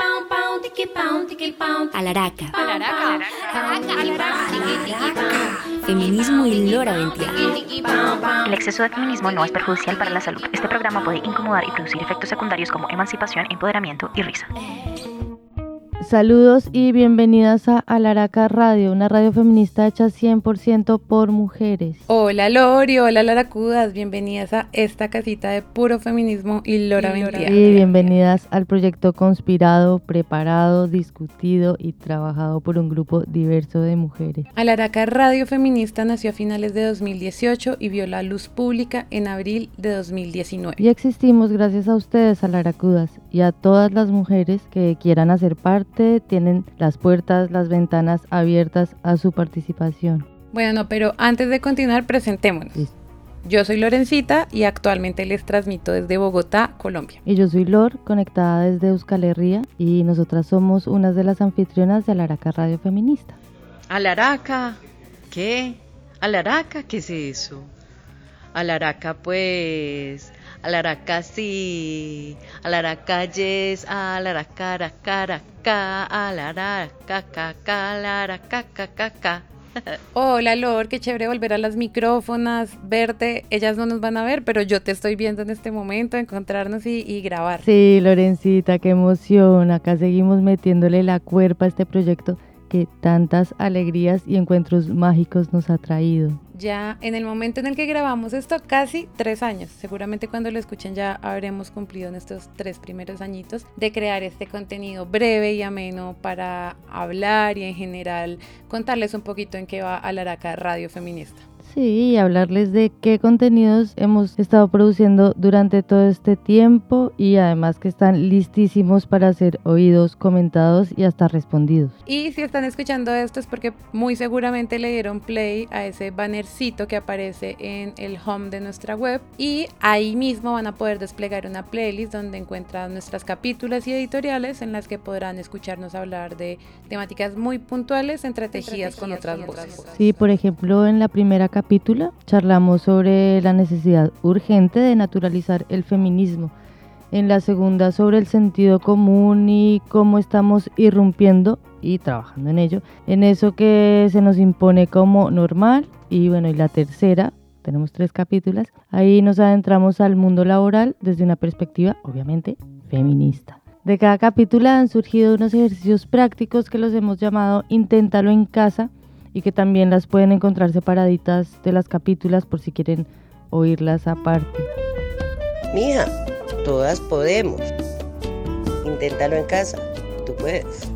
Alaraca. Feminismo y Lora Ventia. El exceso de feminismo no es perjudicial para la salud. Este programa puede incomodar y producir efectos secundarios como emancipación, empoderamiento y risa. Saludos y bienvenidas a Alaraca Radio, una radio feminista hecha 100% por mujeres. Hola Lori, hola Laracudas, bienvenidas a esta casita de puro feminismo y Lora Ventia. Y bienvenidas al proyecto conspirado, preparado, discutido y trabajado por un grupo diverso de mujeres. Alaraca Radio Feminista nació a finales de 2018 y vio la luz pública en abril de 2019. Y existimos gracias a ustedes, Alaracudas, y a todas las mujeres que quieran hacer parte. Tienen las puertas, las ventanas abiertas a su participación. Bueno, pero antes de continuar, presentémonos. Listo. Yo soy Lorencita y actualmente les transmito desde Bogotá, Colombia. Y yo soy Lor, conectada desde Euskal Herria, y nosotras somos unas de las anfitrionas de Alaraca Radio Feminista. ¿Alaraca? ¿Qué? ¿Alaraca? ¿Qué es eso? Alaraca pues... Alaraca sí, Alaraca yes, Alaraca araca, Alaraca caca, Alaraca caca. Hola Lor, qué chévere volver a las micrófonas, verte. Ellas no nos van a ver, pero yo te estoy viendo en este momento, encontrarnos y grabar. Sí, Lorencita, qué emoción. Acá seguimos metiéndole la cuerpa a este proyecto que tantas alegrías y encuentros mágicos nos ha traído. Ya en el momento en el que grabamos esto, casi 3 años. Seguramente cuando lo escuchen ya habremos cumplido en estos 3 primeros añitos de crear este contenido breve y ameno para hablar y en general contarles un poquito en qué va Alaraca Radio Feminista. Sí, y hablarles de qué contenidos hemos estado produciendo durante todo este tiempo y además que están listísimos para ser oídos, comentados y hasta respondidos. Y si están escuchando esto es porque muy seguramente le dieron play a ese bannercito que aparece en el home de nuestra web y ahí mismo van a poder desplegar una playlist donde encuentran nuestras capítulas y editoriales en las que podrán escucharnos hablar de temáticas muy puntuales entretejidas con otras voces. Sí, por ejemplo, en la primera capítulo charlamos sobre la necesidad urgente de naturalizar el feminismo. En la segunda sobre el sentido común y cómo estamos irrumpiendo y trabajando en ello, en eso que se nos impone como normal. Y bueno, y la tercera, tenemos 3 capítulos, ahí nos adentramos al mundo laboral desde una perspectiva, obviamente, feminista. De cada capítulo han surgido unos ejercicios prácticos que los hemos llamado Inténtalo en casa, y que también las pueden encontrar separaditas de las capítulas por si quieren oírlas aparte. Mija, todas podemos. Inténtalo en casa, tú puedes.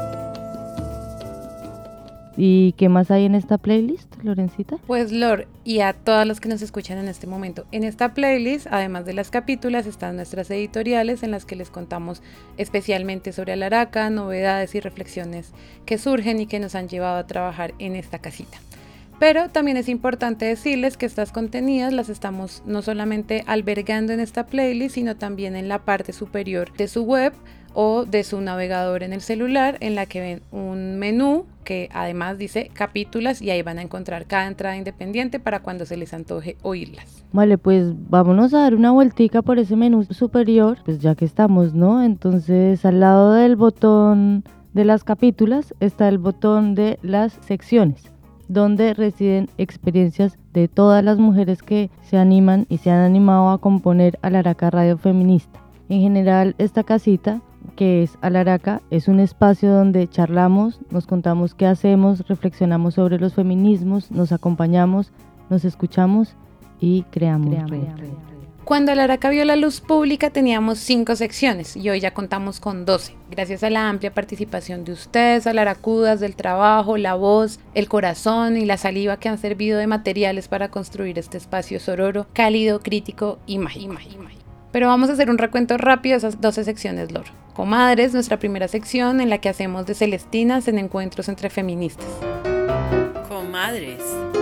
¿Y qué más hay en esta playlist, Lorencita? Pues Lor, y a todas las que nos escuchan en este momento, en esta playlist, además de las capítulas, están nuestras editoriales en las que les contamos especialmente sobre Alaraca, novedades y reflexiones que surgen y que nos han llevado a trabajar en esta casita. Pero también es importante decirles que estas contenidas las estamos no solamente albergando en esta playlist, sino también en la parte superior de su web o de su navegador en el celular, en la que ven un menú que además dice capítulas y ahí van a encontrar cada entrada independiente para cuando se les antoje oírlas. Vale, pues vámonos a dar una vueltica por ese menú superior, pues ya que estamos, ¿no? Entonces al lado del botón de las capítulas está el botón de las secciones, donde residen experiencias de todas las mujeres que se animan y se han animado a componer Alaraca Radio Feminista. En general, esta casita, que es Alaraca, es un espacio donde charlamos, nos contamos qué hacemos, reflexionamos sobre los feminismos, nos acompañamos, nos escuchamos y creamos. Cuando Alaraca vio la luz pública teníamos 5 secciones y hoy ya contamos con 12. Gracias a la amplia participación de ustedes, alaracudas, del trabajo, la voz, el corazón y la saliva que han servido de materiales para construir este espacio sororo, cálido, crítico y mágico. Pero vamos a hacer un recuento rápido de esas 12 secciones, Lor. Comadres, nuestra primera sección en la que hacemos de Celestinas en encuentros entre feministas. Comadres.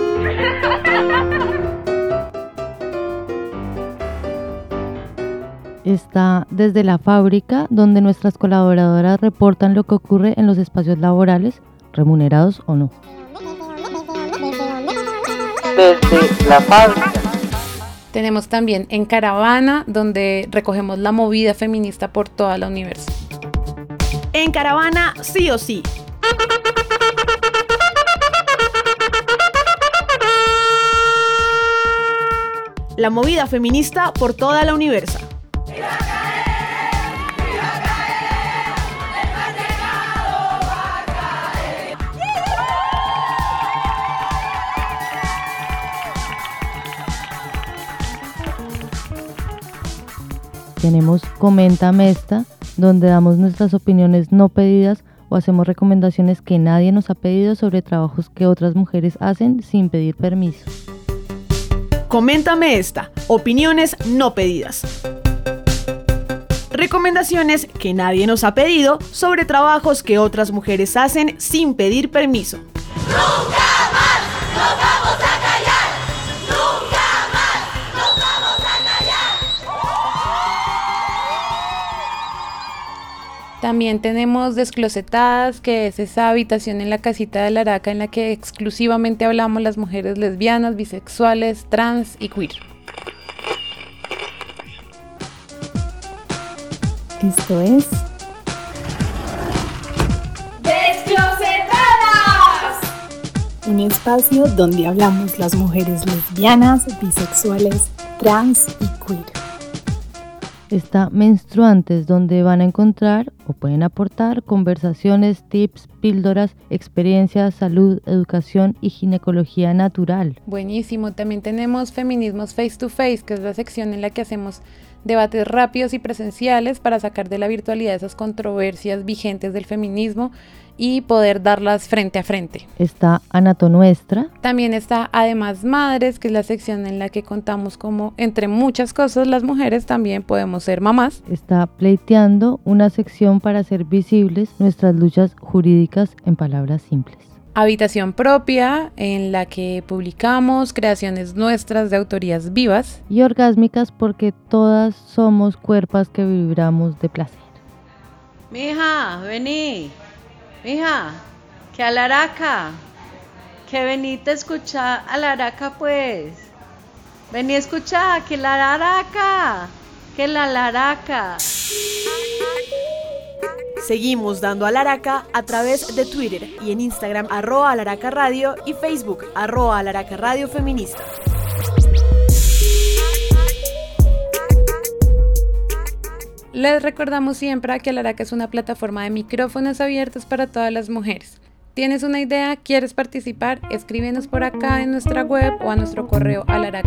Está desde la fábrica, donde nuestras colaboradoras reportan lo que ocurre en los espacios laborales, remunerados o no. Desde la fábrica. Tenemos también En Caravana, donde recogemos la movida feminista por toda la universidad. En caravana, sí o sí. La movida feminista por toda la Universa. Tenemos Coméntame esta, donde damos nuestras opiniones no pedidas o hacemos recomendaciones que nadie nos ha pedido sobre trabajos que otras mujeres hacen sin pedir permiso. Coméntame esta, opiniones no pedidas. Recomendaciones que nadie nos ha pedido sobre trabajos que otras mujeres hacen sin pedir permiso. ¡Nunca más nos vamos a callar! ¡Nunca más nos vamos a callar! También tenemos Desclosetadas, que es esa habitación en la casita de Alaraca en la que exclusivamente hablamos las mujeres lesbianas, bisexuales, trans y queer. Esto es ¡Desclosetadas! un espacio donde hablamos las mujeres lesbianas, bisexuales, trans y queer. Está Menstruantes, donde van a encontrar o pueden aportar conversaciones, tips, píldoras, experiencias, salud, educación y ginecología natural. Buenísimo. También tenemos Feminismos Face to Face, que es la sección en la que hacemos debates rápidos y presenciales para sacar de la virtualidad esas controversias vigentes del feminismo y poder darlas frente a frente. Está Anato Nuestra. También está Además Madres, que es la sección en la que contamos cómo, entre muchas cosas, las mujeres también podemos ser mamás. Está Pleiteando, una sección para hacer visibles nuestras luchas jurídicas en palabras simples. Habitación Propia, en la que publicamos creaciones nuestras de autorías vivas. Y Orgásmicas, porque todas somos cuerpas que vibramos de placer. Mija, vení. Mija, que Alaraca. Que venite a escuchar Alaraca, pues. Vení a escuchar, que la Alaraca. Que la Alaraca. Seguimos dando Alaraca a través de Twitter y en Instagram @Alaraca Radio y Facebook @Alaraca Radio Feminista. Les recordamos siempre que Alaraca es una plataforma de micrófonos abiertos para todas las mujeres. ¿Tienes una idea? ¿Quieres participar? Escríbenos por acá en nuestra web o a nuestro correo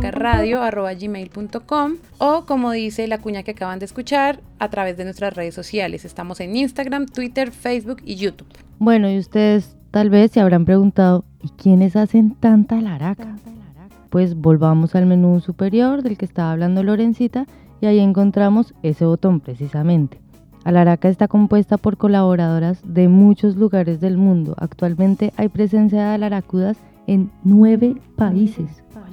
alaracaradio@gmail.com o, como dice la cuña que acaban de escuchar, a través de nuestras redes sociales. Estamos en Instagram, Twitter, Facebook y YouTube. Bueno, y ustedes tal vez se habrán preguntado, ¿y quiénes hacen tanta Alaraca? Pues volvamos al menú superior del que estaba hablando Lorencita y ahí encontramos ese botón precisamente. Alaraca está compuesta por colaboradoras de muchos lugares del mundo. Actualmente hay presencia de alaracudas en 9 países.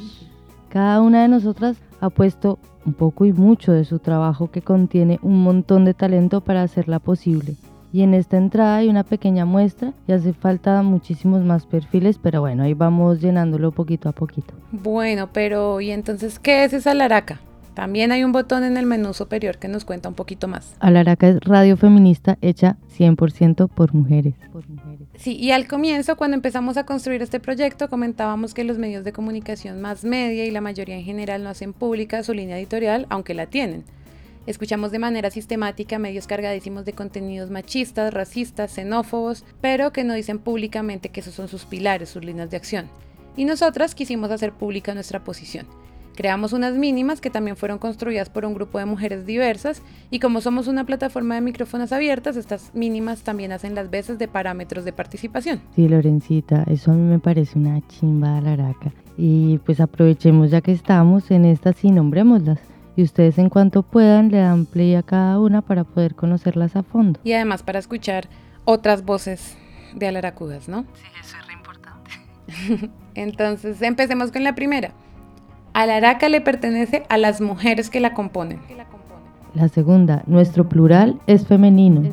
Cada una de nosotras ha puesto un poco y mucho de su trabajo, que contiene un montón de talento para hacerla posible. Y en esta entrada hay una pequeña muestra y hace falta muchísimos más perfiles, pero bueno, ahí vamos llenándolo poquito a poquito. Bueno, pero ¿y entonces qué es esa Alaraca? También hay un botón en el menú superior que nos cuenta un poquito más. Alaraca es radio feminista hecha 100% por mujeres. Sí, y al comienzo, cuando empezamos a construir este proyecto, comentábamos que los medios de comunicación más media y la mayoría en general no hacen pública su línea editorial, aunque la tienen. Escuchamos de manera sistemática medios cargadísimos de contenidos machistas, racistas, xenófobos, pero que no dicen públicamente que esos son sus pilares, sus líneas de acción. Y nosotras quisimos hacer pública nuestra posición. Creamos unas mínimas que también fueron construidas por un grupo de mujeres diversas y como somos una plataforma de micrófonos abiertas, estas mínimas también hacen las veces de parámetros de participación. Sí, Lorencita, eso a mí me parece una chimba de Alaraca. Y pues aprovechemos ya que estamos en estas y nombrémoslas. Y ustedes en cuanto puedan le dan play a cada una para poder conocerlas a fondo. Y además para escuchar otras voces de alaracudas, ¿no? Sí, eso es re importante. Entonces empecemos con la primera. Alaraca le pertenece a las mujeres que la componen. La segunda, nuestro plural es femenino.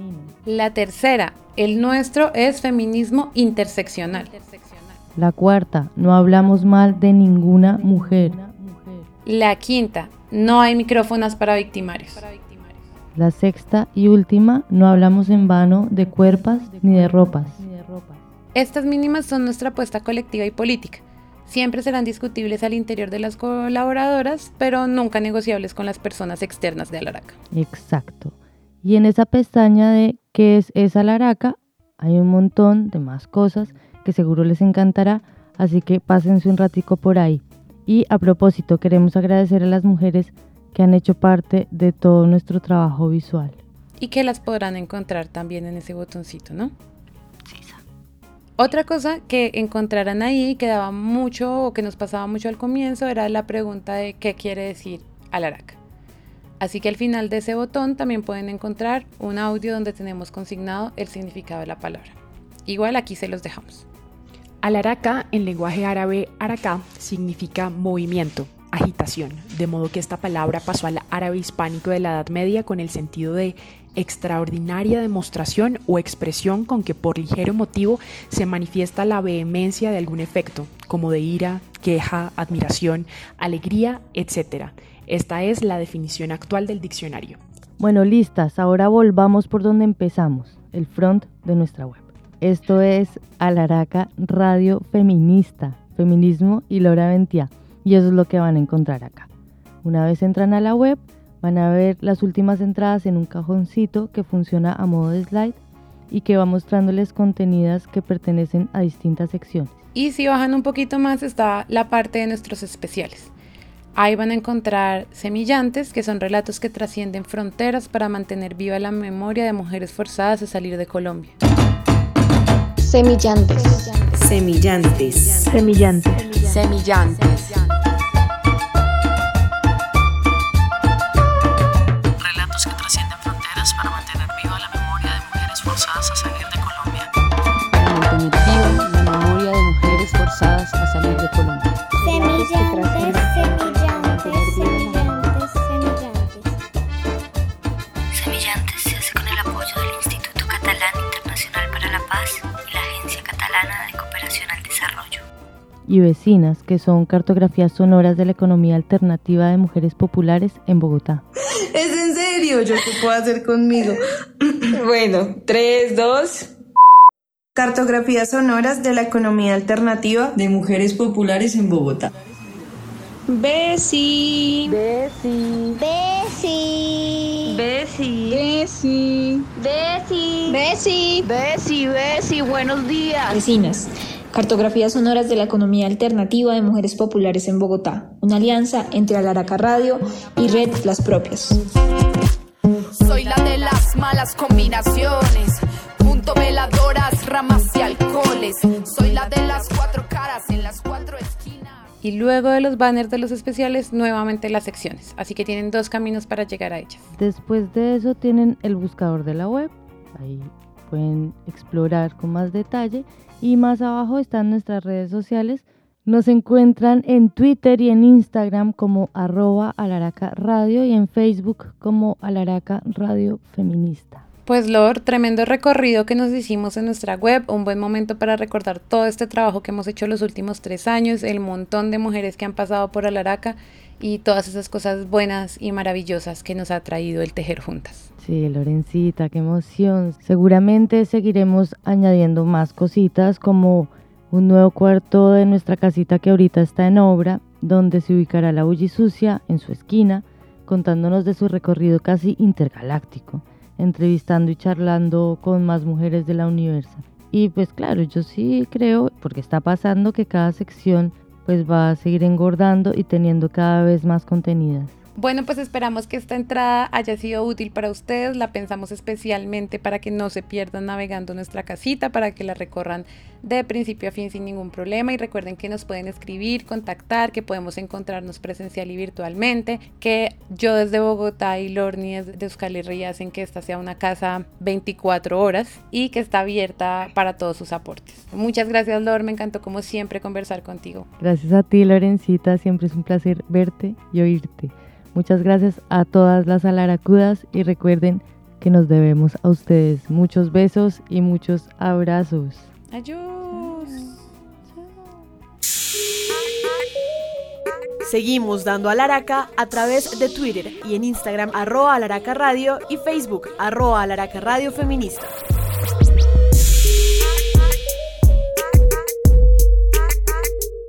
La tercera, el nuestro es feminismo interseccional. La cuarta, no hablamos mal de ninguna mujer. La quinta, no hay micrófonos para victimarios. La sexta y última, no hablamos en vano de cuerpas ni de ropas. Estas mínimas son nuestra apuesta colectiva y política. Siempre serán discutibles al interior de las colaboradoras, pero nunca negociables con las personas externas de Alaraca. Exacto. Y en esa pestaña de ¿qué es Alaraca? Hay un montón de más cosas que seguro les encantará, así que pásense un ratico por ahí. Y a propósito, queremos agradecer a las mujeres que han hecho parte de todo nuestro trabajo visual. Y que las podrán encontrar también en ese botoncito, ¿no? Otra cosa que encontrarán ahí, que daba mucho o que nos pasaba mucho al comienzo, era la pregunta de qué quiere decir Alaraca. Así que al final de ese botón también pueden encontrar un audio donde tenemos consignado el significado de la palabra. Igual aquí se los dejamos. Alaraca, en lenguaje árabe araká, significa movimiento, agitación, de modo que esta palabra pasó al árabe hispánico de la Edad Media con el sentido de extraordinaria demostración o expresión con que por ligero motivo se manifiesta la vehemencia de algún efecto, como de ira, queja, admiración, alegría, etc. Esta es la definición actual del diccionario. Bueno, listas, ahora volvamos por donde empezamos, el front de nuestra web. Esto es Alaraca Radio Feminista, Feminismo y Lora Ventiá, y eso es lo que van a encontrar acá. Una vez entran a la web, van a ver las últimas entradas en un cajoncito que funciona a modo de slide y que va mostrándoles contenidas que pertenecen a distintas secciones. Y si bajan un poquito más está la parte de nuestros especiales. Ahí van a encontrar Semillantes, que son relatos que trascienden fronteras para mantener viva la memoria de mujeres forzadas a salir de Colombia. Semillantes. Semillantes. Semillantes. Semillantes. Relatos que trascienden fronteras para mantener viva la memoria de mujeres forzadas a salir de Colombia. Para mantener viva la memoria de mujeres forzadas a salir de Colombia. Semillantes se hace con el apoyo del Instituto Catalán Internacional para la Paz y la Agencia Catalana de Cooperación al Desarrollo. Y Vecinas, que son cartografías sonoras de la economía alternativa de mujeres populares en Bogotá. ¿Es en serio? ¿Yo qué puedo hacer conmigo? Bueno, 3, 2... Cartografías sonoras de la economía alternativa de mujeres populares en Bogotá. Besi. Besi. Besi. Besi. Besi. Besi. Besi. Besi, Besi, buenos días. Vecinas. Cartografías sonoras de la economía alternativa de mujeres populares en Bogotá. Una alianza entre Alaraca Radio y Red Las Propias. Soy la de las malas combinaciones, junto veladoras, ramas y alcoholes. Soy la de las 4 caras en las 4 esquinas. Y luego de los banners de los especiales, nuevamente las secciones. Así que tienen 2 caminos para llegar a ellas. Después de eso tienen el buscador de la web. Ahí pueden explorar con más detalle. Y más abajo están nuestras redes sociales. Nos encuentran en Twitter y en Instagram como @alaracaradio y en Facebook como Alaraca Radio Feminista. Pues Lor, tremendo recorrido que nos hicimos en nuestra web, un buen momento para recordar todo este trabajo que hemos hecho los últimos 3 años, el montón de mujeres que han pasado por Alaraca y todas esas cosas buenas y maravillosas que nos ha traído el tejer juntas. Sí, Lorencita, qué emoción. Seguramente seguiremos añadiendo más cositas como un nuevo cuarto de nuestra casita que ahorita está en obra, donde se ubicará la Bullisucia en su esquina, contándonos de su recorrido casi intergaláctico, entrevistando y charlando con más mujeres de la Universal. Y pues claro, yo sí creo, porque está pasando, que cada sección pues va a seguir engordando y teniendo cada vez más contenidas. Bueno, pues esperamos que esta entrada haya sido útil para ustedes, la pensamos especialmente para que no se pierdan navegando nuestra casita, para que la recorran de principio a fin sin ningún problema y recuerden que nos pueden escribir, contactar, que podemos encontrarnos presencial y virtualmente, que yo desde Bogotá y Lorni desde Euskal Herria hacen que esta sea una casa 24 horas y que está abierta para todos sus aportes. Muchas gracias, Lor, me encantó como siempre conversar contigo. Gracias a ti, Lorencita, siempre es un placer verte y oírte. Muchas gracias a todas las alaracudas y recuerden que nos debemos a ustedes muchos besos y muchos abrazos. Adiós. Seguimos dando alaraca a través de Twitter y en Instagram @alaracaradio y Facebook @alaracaradio feminista.